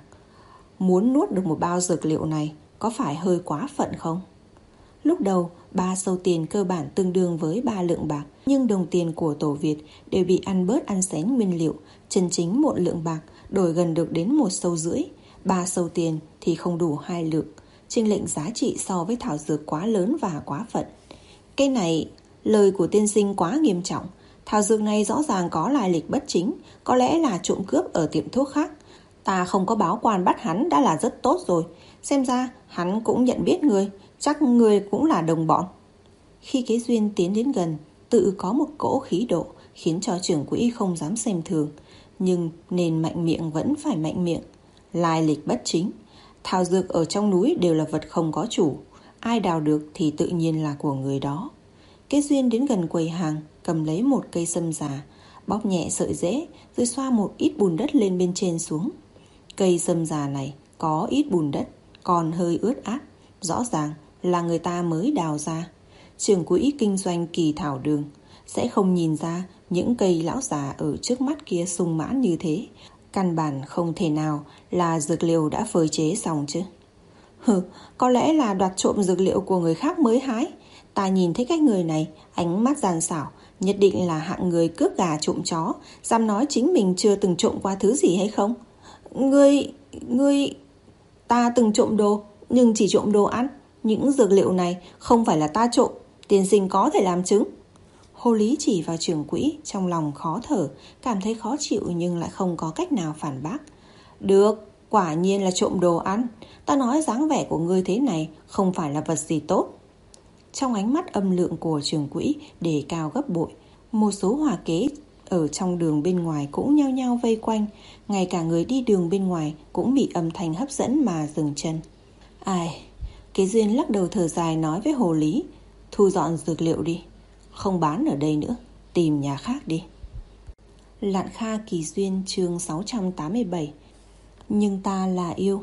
Muốn nuốt được một bao dược liệu này có phải hơi quá phận không? Lúc đầu, ba sâu tiền cơ bản tương đương với ba lượng bạc, nhưng đồng tiền của Tổ Việt đều bị ăn bớt ăn xén nguyên liệu. Chân chính một lượng bạc đổi gần được đến một sâu rưỡi, ba sâu tiền thì không đủ hai lượng. Chênh lệch giá trị so với thảo dược quá lớn và quá phận. Cái này, lời của tiên sinh quá nghiêm trọng. Thảo dược này rõ ràng có lai lịch bất chính, có lẽ là trộm cướp ở tiệm thuốc khác. Ta không có báo quan bắt hắn đã là rất tốt rồi. Xem ra hắn cũng nhận biết người, chắc người cũng là đồng bọn. Khi Kế Duyên tiến đến gần, tự có một cỗ khí độ khiến cho trưởng quỹ không dám xem thường. Nhưng nên mạnh miệng vẫn phải mạnh miệng. Lai lịch bất chính. Thảo dược ở trong núi đều là vật không có chủ. Ai đào được thì tự nhiên là của người đó. Kế Duyên đến gần quầy hàng, cầm lấy một cây sâm già, bóp nhẹ sợi rễ, rồi xoa một ít bùn đất lên bên trên xuống. Cây sâm già này có ít bùn đất, còn hơi ướt át, rõ ràng là người ta mới đào ra. Trưởng quỹ kinh doanh kỳ thảo đường sẽ không nhìn ra những cây lão già ở trước mắt kia sung mãn như thế. Căn bản không thể nào là dược liệu đã phơi chế xong chứ. Hừ, có lẽ là đoạt trộm dược liệu của người khác mới hái. Ta nhìn thấy cái người này, ánh mắt gian xảo, nhất định là hạng người cướp gà trộm chó, dám nói chính mình chưa từng trộm qua thứ gì hay không? Ngươi, ngươi... Ta từng trộm đồ, nhưng chỉ trộm đồ ăn. Những dược liệu này không phải là ta trộm, tiên sinh có thể làm chứng. Hồ lý chỉ vào trưởng quỹ, trong lòng khó thở, cảm thấy khó chịu nhưng lại không có cách nào phản bác. Được, quả nhiên là trộm đồ ăn. Ta nói dáng vẻ của ngươi thế này không phải là vật gì tốt. Trong ánh mắt âm lượng của trưởng quỹ đề cao gấp bội, một số hòa kế ở trong đường bên ngoài cũng nhao nhao vây quanh. Ngay cả người đi đường bên ngoài cũng bị âm thanh hấp dẫn mà dừng chân. Ai... Kế Duyên lắc đầu thở dài nói với hồ lý, thu dọn dược liệu đi, không bán ở đây nữa, tìm nhà khác đi. Lạn Kha Kỳ Duyên chương sáu trăm tám mươi bảy. Nhưng ta là yêu.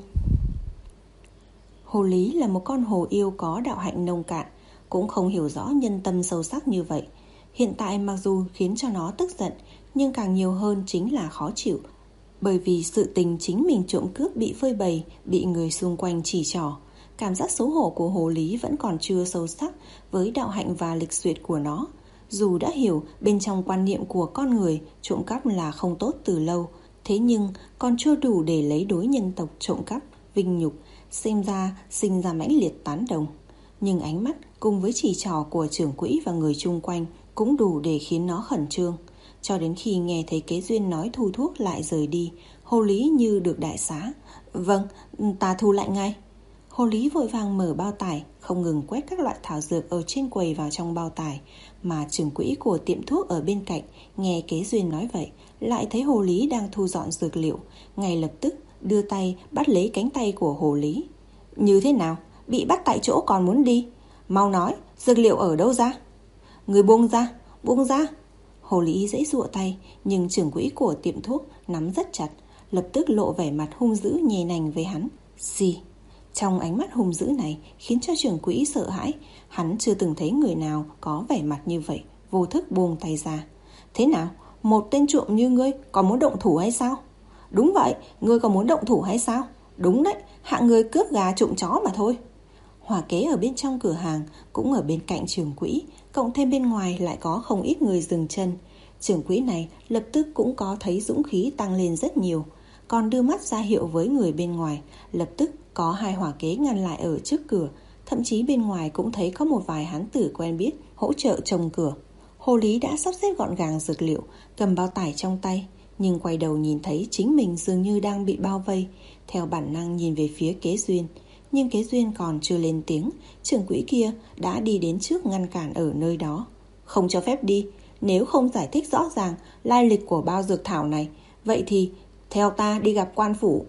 Hồ lý là một con hồ yêu có đạo hạnh nông cạn, cũng không hiểu rõ nhân tâm sâu sắc như vậy. Hiện tại mặc dù khiến cho nó tức giận, nhưng càng nhiều hơn chính là khó chịu, bởi vì sự tình chính mình trộm cướp bị phơi bày, bị người xung quanh chỉ trỏ. Cảm giác xấu hổ của hồ lý vẫn còn chưa sâu sắc với đạo hạnh và lịch duyệt của nó. Dù đã hiểu bên trong quan niệm của con người trộm cắp là không tốt từ lâu, thế nhưng còn chưa đủ để lấy đối nhân tộc trộm cắp, vinh nhục, xem ra sinh ra mãnh liệt tán đồng. Nhưng ánh mắt cùng với chỉ trỏ của trưởng quỹ và người chung quanh cũng đủ để khiến nó khẩn trương. Cho đến khi nghe thấy Kế Duyên nói thu thuốc lại rời đi, hồ lý như được đại xá. Vâng, ta thu lại ngay. Hồ lý vội vàng mở bao tải, không ngừng quét các loại thảo dược ở trên quầy vào trong bao tải. Mà trưởng quỹ của tiệm thuốc ở bên cạnh nghe Kế Duyên nói vậy, lại thấy hồ lý đang thu dọn dược liệu, ngay lập tức đưa tay bắt lấy cánh tay của hồ lý. Như thế nào? Bị bắt tại chỗ còn muốn đi? Mau nói, dược liệu ở đâu ra? Người buông ra, buông ra. Hồ lý giãy giụa tay, nhưng trưởng quỹ của tiệm thuốc nắm rất chặt, lập tức lộ vẻ mặt hung dữ nhè nành với hắn. Gì? Trong ánh mắt hung dữ này khiến cho trưởng quỹ sợ hãi. Hắn chưa từng thấy người nào có vẻ mặt như vậy, vô thức buông tay ra. Thế nào? Một tên trộm như ngươi còn muốn động thủ hay sao? Đúng vậy, ngươi còn muốn động thủ hay sao? Đúng đấy, hạng người cướp gà trộm chó mà thôi. Hòa kế ở bên trong cửa hàng cũng ở bên cạnh trưởng quỹ, cộng thêm bên ngoài lại có không ít người dừng chân. Trưởng quỹ này lập tức cũng có thấy dũng khí tăng lên rất nhiều, còn đưa mắt ra hiệu với người bên ngoài. Lập tức có hai hỏa kế ngăn lại ở trước cửa, thậm chí bên ngoài cũng thấy có một vài hán tử quen biết hỗ trợ trông cửa. Hồ lý đã sắp xếp gọn gàng dược liệu, cầm bao tải trong tay, nhưng quay đầu nhìn thấy chính mình dường như đang bị bao vây, theo bản năng nhìn về phía Kế Duyên. Nhưng Kế Duyên còn chưa lên tiếng, trưởng quỹ kia đã đi đến trước ngăn cản ở nơi đó. Không cho phép đi, nếu không giải thích rõ ràng lai lịch của bao dược thảo này, vậy thì theo ta đi gặp quan phủ.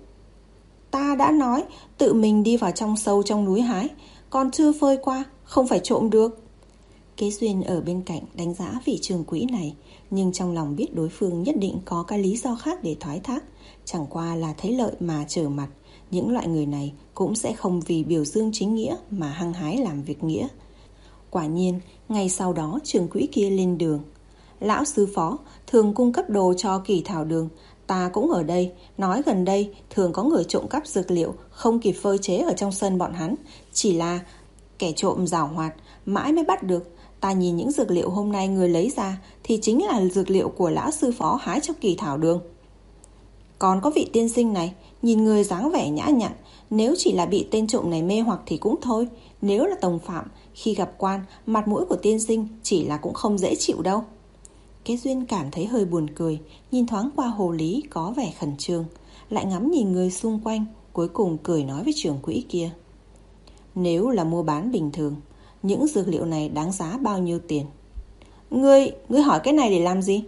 Ta đã nói tự mình đi vào trong sâu trong núi hái, còn chưa phơi qua, không phải trộm được. Kế Duyên ở bên cạnh đánh giá vị trưởng quỹ này, nhưng trong lòng biết đối phương nhất định có cái lý do khác để thoái thác, chẳng qua là thấy lợi mà trở mặt. Những loại người này cũng sẽ không vì biểu dương chính nghĩa mà hăng hái làm việc nghĩa. Quả nhiên, ngày sau đó trưởng quỹ kia lên đường. Lão sư phó thường cung cấp đồ cho Kỳ Thảo Đường, ta cũng ở đây, nói gần đây thường có người trộm cắp dược liệu không kịp phơi chế ở trong sân bọn hắn, chỉ là kẻ trộm giảo hoạt, mãi mới bắt được. Ta nhìn những dược liệu hôm nay người lấy ra thì chính là dược liệu của lão sư phó hái cho Kỳ Thảo Đường. Còn có vị tiên sinh này, nhìn người dáng vẻ nhã nhặn, nếu chỉ là bị tên trộm này mê hoặc thì cũng thôi, nếu là tòng phạm, khi gặp quan, mặt mũi của tiên sinh chỉ là cũng không dễ chịu đâu. Kế Duyên cảm thấy hơi buồn cười, nhìn thoáng qua hồ lý có vẻ khẩn trương, lại ngắm nhìn người xung quanh, cuối cùng cười nói với trưởng quỹ kia. Nếu là mua bán bình thường, những dược liệu này đáng giá bao nhiêu tiền? Ngươi, ngươi hỏi cái này để làm gì?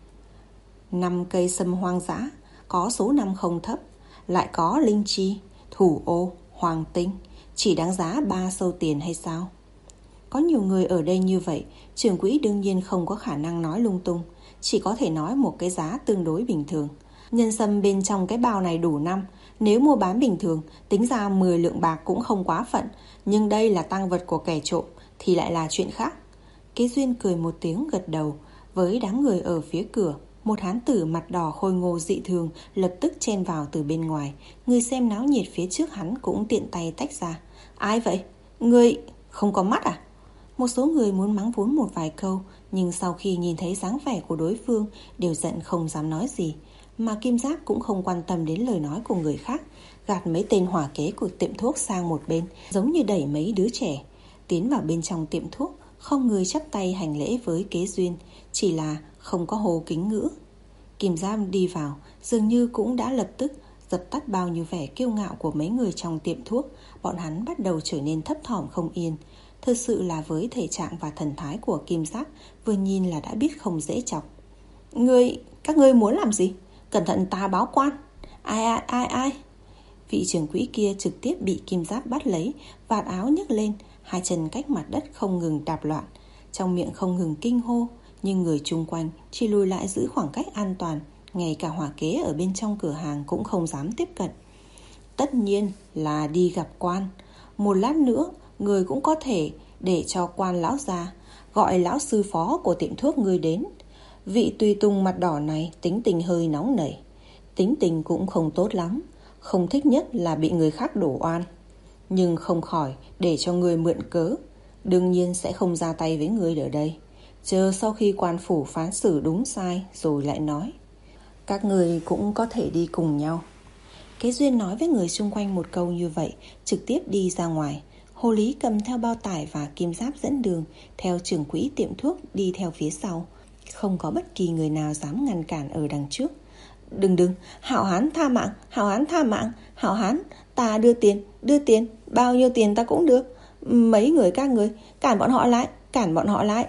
Năm cây sâm hoang dã, có số năm không thấp, lại có linh chi, thủ ô, hoàng tinh, chỉ đáng giá ba sâu tiền hay sao? Có nhiều người ở đây như vậy, trưởng quỹ đương nhiên không có khả năng nói lung tung, chỉ có thể nói một cái giá tương đối bình thường. Nhân sâm bên trong cái bao này đủ năm, nếu mua bán bình thường, tính ra mười lượng bạc cũng không quá phận, nhưng đây là tang vật của kẻ trộm thì lại là chuyện khác. Kế Duyên cười một tiếng gật đầu. Với đám người ở phía cửa, một hán tử mặt đỏ khôi ngô dị thường lập tức chen vào từ bên ngoài. Người xem náo nhiệt phía trước hắn cũng tiện tay tách ra. Ai vậy? Người không có mắt à? Một số người muốn mắng vốn một vài câu, nhưng sau khi nhìn thấy dáng vẻ của đối phương đều giận không dám nói gì. Mà Kim Giáp cũng không quan tâm đến lời nói của người khác, gạt mấy tên hỏa kế của tiệm thuốc sang một bên, giống như đẩy mấy đứa trẻ tiến vào bên trong tiệm thuốc, không người chắp tay hành lễ với Kế Duyên, chỉ là không có hô kính ngữ. Kim Giáp đi vào, dường như cũng đã lập tức dập tắt bao nhiêu vẻ kiêu ngạo của mấy người trong tiệm thuốc. Bọn hắn bắt đầu trở nên thấp thỏm không yên. Thực sự là với thể trạng và thần thái của Kim Giáp, vừa nhìn là đã biết không dễ chọc. Ngươi, các ngươi muốn làm gì? Cẩn thận ta báo quan. Ai ai ai ai? Vị trưởng quỹ kia trực tiếp bị Kim Giáp bắt lấy, vạt áo nhấc lên, hai chân cách mặt đất không ngừng đạp loạn, trong miệng không ngừng kinh hô, nhưng người chung quanh chỉ lùi lại giữ khoảng cách an toàn, ngay cả hỏa kế ở bên trong cửa hàng cũng không dám tiếp cận. Tất nhiên là đi gặp quan. Một lát nữa người cũng có thể để cho quan lão ra, gọi lão sư phó của tiệm thuốc ngươi đến. Vị tùy tùng mặt đỏ này tính tình hơi nóng nảy, tính tình cũng không tốt lắm, không thích nhất là bị người khác đổ oan, nhưng không khỏi để cho người mượn cớ, đương nhiên sẽ không ra tay với người ở đây, chờ sau khi quan phủ phán xử đúng sai rồi lại nói. Các người cũng có thể đi cùng nhau. Kế Duyên nói với người xung quanh một câu như vậy, trực tiếp đi ra ngoài. Hồ lý cầm theo bao tải và Kim Giáp dẫn đường, theo trưởng quỹ tiệm thuốc đi theo phía sau. Không có bất kỳ người nào dám ngăn cản ở đằng trước. Đừng đừng, Hảo Hán tha mạng, Hảo Hán tha mạng, Hảo Hán, ta đưa tiền, đưa tiền, bao nhiêu tiền ta cũng được. Mấy người các người, cản bọn họ lại, cản bọn họ lại.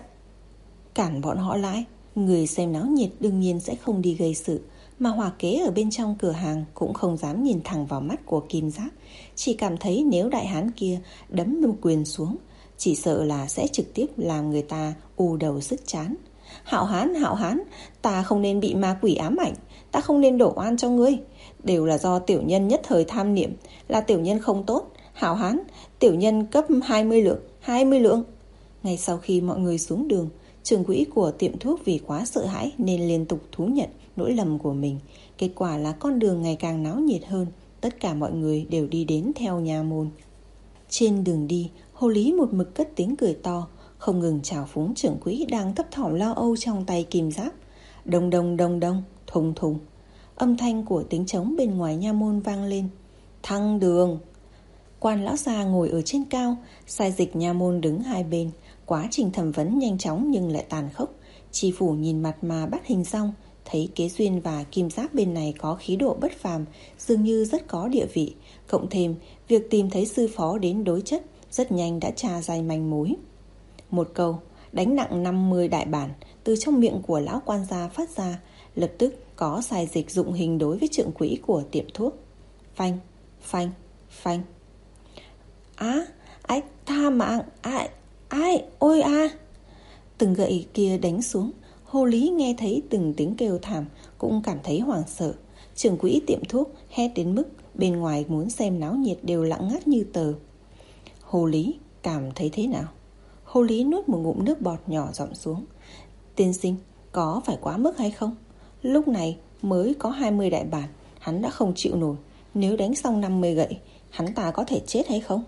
Cản bọn họ lại, người xem náo nhiệt đương nhiên sẽ không đi gây sự, mà hỏa kế ở bên trong cửa hàng cũng không dám nhìn thẳng vào mắt của Kim Giáp, chỉ cảm thấy nếu đại hán kia đấm một quyền xuống, chỉ sợ là sẽ trực tiếp làm người ta u đầu sức chán. Hạo Hán, Hạo Hán, ta không nên bị ma quỷ ám ảnh, ta không nên đổ oan cho ngươi, đều là do tiểu nhân nhất thời tham niệm, là tiểu nhân không tốt. Hạo Hán, tiểu nhân cấp hai mươi lượng, hai mươi lượng. Ngay sau khi mọi người xuống đường, trưởng quỹ của tiệm thuốc vì quá sợ hãi nên liên tục thú nhận lỗi lầm của mình. Kết quả là con đường ngày càng náo nhiệt hơn, tất cả mọi người đều đi đến theo nha môn. Trên đường đi, hồ lý một mực cất tiếng cười to, không ngừng chào phúng trưởng quỹ đang thấp thỏm lo âu trong tay Kim Giáp. Đông đông đông đông, thùng thùng. Âm thanh của tiếng trống bên ngoài nha môn vang lên. Thăng đường. Quan lão già ngồi ở trên cao, sai dịch nha môn đứng hai bên. Quá trình thẩm vấn nhanh chóng nhưng lại tàn khốc. Tri phủ nhìn mặt mà bắt hình dong, thấy Kế Duyên và Kim Giáp bên này có khí độ bất phàm, dường như rất có địa vị. Cộng thêm việc tìm thấy sư phó đến đối chất, rất nhanh đã tra ra manh mối. Một câu đánh nặng năm mươi đại bản từ trong miệng của lão quan gia phát ra, lập tức có sai dịch dụng hình đối với trưởng quỹ của tiệm thuốc. Phanh, phanh, phanh. Á, à, ai tha mạng, ai, ai, ôi a. À. Từng gậy kia đánh xuống, Hồ Lý nghe thấy từng tiếng kêu thảm, cũng cảm thấy hoảng sợ. Trưởng quỹ tiệm thuốc hét đến mức bên ngoài muốn xem náo nhiệt đều lặng ngắt như tờ. Hồ Lý cảm thấy thế nào? Hồ Lý nuốt một ngụm nước bọt nhỏ dọn xuống. Tiên sinh, có phải quá mức hay không? Lúc này mới có hai mươi đại bản, hắn đã không chịu nổi. Nếu đánh xong năm mươi gậy, hắn ta có thể chết hay không?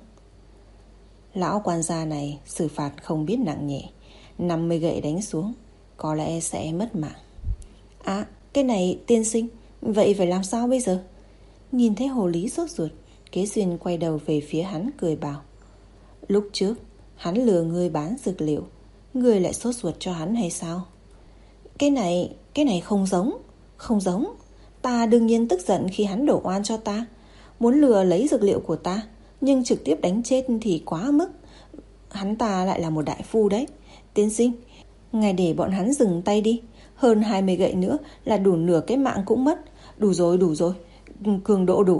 Lão quan gia này xử phạt không biết nặng nhẹ. năm mươi gậy đánh xuống, có lẽ sẽ mất mạng. À, cái này tiên sinh, vậy phải làm sao bây giờ? Nhìn thấy Hồ Lý sốt ruột, Kế Duyên quay đầu về phía hắn cười bảo: Lúc trước hắn lừa ngươi bán dược liệu, ngươi lại sốt ruột cho hắn hay sao? Cái này, cái này không giống, không giống. Ta đương nhiên tức giận khi hắn đổ oan cho ta, muốn lừa lấy dược liệu của ta, nhưng trực tiếp đánh chết thì quá mức. Hắn ta lại là một đại phu đấy. Tiên sinh, ngài để bọn hắn dừng tay đi. Hơn hai mươi gậy nữa là đủ nửa cái mạng cũng mất. Đủ rồi, đủ rồi, cường độ đủ.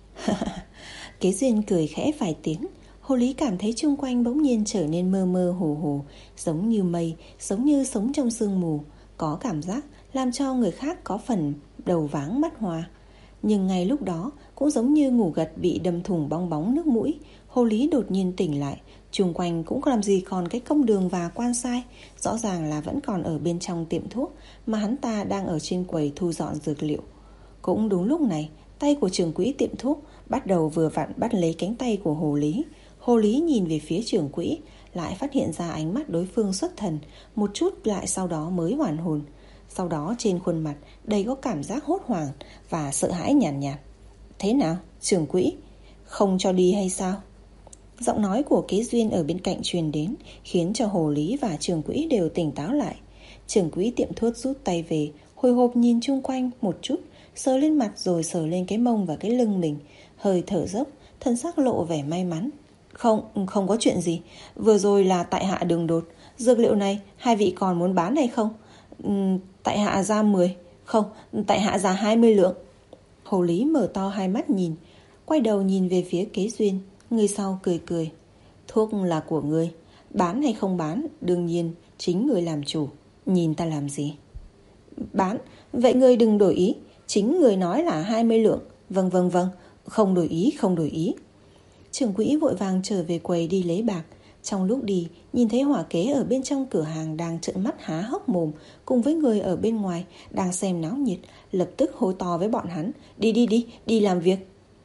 Kế Duyên cười khẽ vài tiếng. Hồ Lý cảm thấy chung quanh bỗng nhiên trở nên mơ mơ hồ hồ, giống như mây, giống như sống trong sương mù, có cảm giác làm cho người khác có phần đầu váng mắt hoa. Nhưng ngay lúc đó, cũng giống như ngủ gật bị đâm thủng bong bóng nước mũi, Hồ Lý đột nhiên tỉnh lại. Chung quanh cũng làm gì còn cái công đường và quan sai, rõ ràng là vẫn còn ở bên trong tiệm thuốc, mà hắn ta đang ở trên quầy thu dọn dược liệu. Cũng đúng lúc này, tay của trưởng quỹ tiệm thuốc bắt đầu vừa vặn bắt lấy cánh tay của Hồ Lý. Hồ Lý nhìn về phía trưởng quỹ, lại phát hiện ra ánh mắt đối phương xuất thần, một chút lại sau đó mới hoàn hồn. Sau đó trên khuôn mặt đầy có cảm giác hốt hoảng và sợ hãi nhàn nhạt, nhạt. Thế nào, trưởng quỹ? Không cho đi hay sao? Giọng nói của Kế Duyên ở bên cạnh truyền đến, khiến cho Hồ Lý và trưởng quỹ đều tỉnh táo lại. Trưởng quỹ tiệm thuốc rút tay về, hồi hộp nhìn chung quanh một chút, sờ lên mặt rồi sờ lên cái mông và cái lưng mình, hơi thở dốc, thân xác lộ vẻ may mắn. Không, không có chuyện gì. Vừa rồi là tại hạ đường đột. Dược liệu này hai vị còn muốn bán hay không? Uhm, tại hạ ra mười. Không, tại hạ ra hai mươi lượng. Hồ Lý mở to hai mắt nhìn, quay đầu nhìn về phía Kế Duyên. Người sau cười cười. Thuốc là của ngươi, bán hay không bán đương nhiên chính ngươi làm chủ. Nhìn ta làm gì? Bán? Vậy ngươi đừng đổi ý. Chính ngươi nói là hai mươi lượng. Vâng vâng vâng, không đổi ý, không đổi ý. Trưởng quỹ vội vàng trở về quầy đi lấy bạc. Trong lúc đi, nhìn thấy hỏa kế ở bên trong cửa hàng đang trợn mắt há hốc mồm, cùng với người ở bên ngoài đang xem náo nhiệt, lập tức hô to với bọn hắn: Đi đi đi, đi làm việc.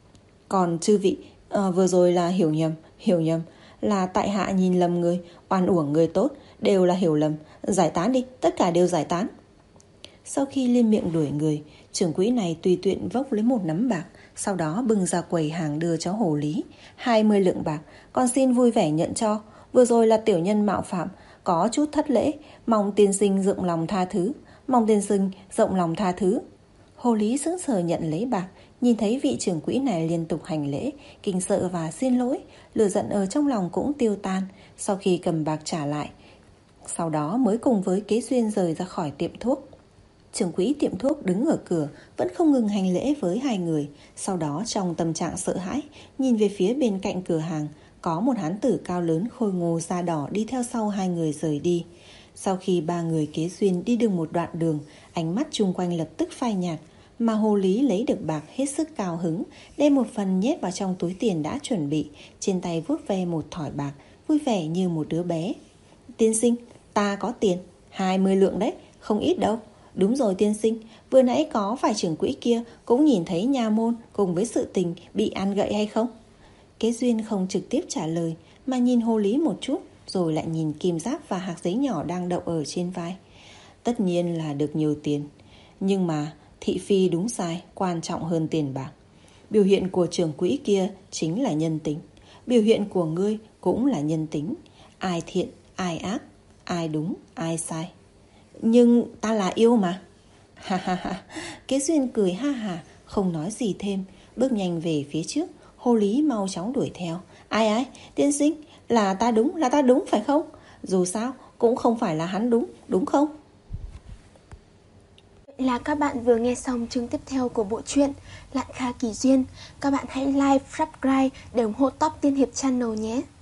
Còn chư vị, à, vừa rồi là hiểu nhầm, hiểu nhầm, là tại hạ nhìn lầm người, oan uổng người tốt, đều là hiểu lầm, giải tán đi, tất cả đều giải tán. Sau khi liên miệng đuổi người, trưởng quỹ này tùy tiện vốc lấy một nắm bạc, sau đó bưng ra quầy hàng đưa cho Hồ Lý. Hai mươi lượng bạc, con xin vui vẻ nhận cho. Vừa rồi là tiểu nhân mạo phạm, có chút thất lễ, mong tiên sinh rộng lòng tha thứ. Mong tiên sinh rộng lòng tha thứ. Hồ Lý sững sờ nhận lấy bạc, nhìn thấy vị trưởng quỹ này liên tục hành lễ, kinh sợ và xin lỗi, lửa giận ở trong lòng cũng tiêu tan. Sau khi cầm bạc trả lại, sau đó mới cùng với Kế Duyên rời ra khỏi tiệm thuốc. Trưởng quỹ tiệm thuốc đứng ở cửa, vẫn không ngừng hành lễ với hai người. Sau đó trong tâm trạng sợ hãi, nhìn về phía bên cạnh cửa hàng, có một hán tử cao lớn khôi ngô da đỏ đi theo sau hai người rời đi. Sau khi ba người Kế Duyên đi được một đoạn đường, ánh mắt chung quanh lập tức phai nhạt, mà Hồ Lý lấy được bạc hết sức cao hứng, đem một phần nhét vào trong túi tiền đã chuẩn bị, trên tay vuốt ve một thỏi bạc, vui vẻ như một đứa bé. Tiên sinh, ta có tiền, hai mươi lượng đấy, không ít đâu. Đúng rồi tiên sinh, vừa nãy có phải trưởng quỹ kia cũng nhìn thấy nha môn cùng với sự tình bị ăn gậy hay không? Kế Duyên không trực tiếp trả lời, mà nhìn Hồ Lý một chút, rồi lại nhìn kim giáp và hạc giấy nhỏ đang đậu ở trên vai. Tất nhiên là được nhiều tiền, nhưng mà thị phi đúng sai quan trọng hơn tiền bạc. Biểu hiện của trưởng quỹ kia chính là nhân tính, biểu hiện của ngươi cũng là nhân tính. Ai thiện, ai ác, ai đúng, ai sai. Nhưng ta là yêu mà. Ha ha ha. Kế Duyên cười ha ha, không nói gì thêm, bước nhanh về phía trước. Hồ Lý mau chóng đuổi theo. Ai ai, tiên sinh, là ta đúng, là ta đúng phải không? Dù sao cũng không phải là hắn đúng, đúng không? Là các bạn vừa nghe xong chương tiếp theo của bộ truyện Lạn Kha Kỳ Duyên. Các bạn hãy like, subscribe để ủng hộ Top Tiên Hiệp Channel nhé.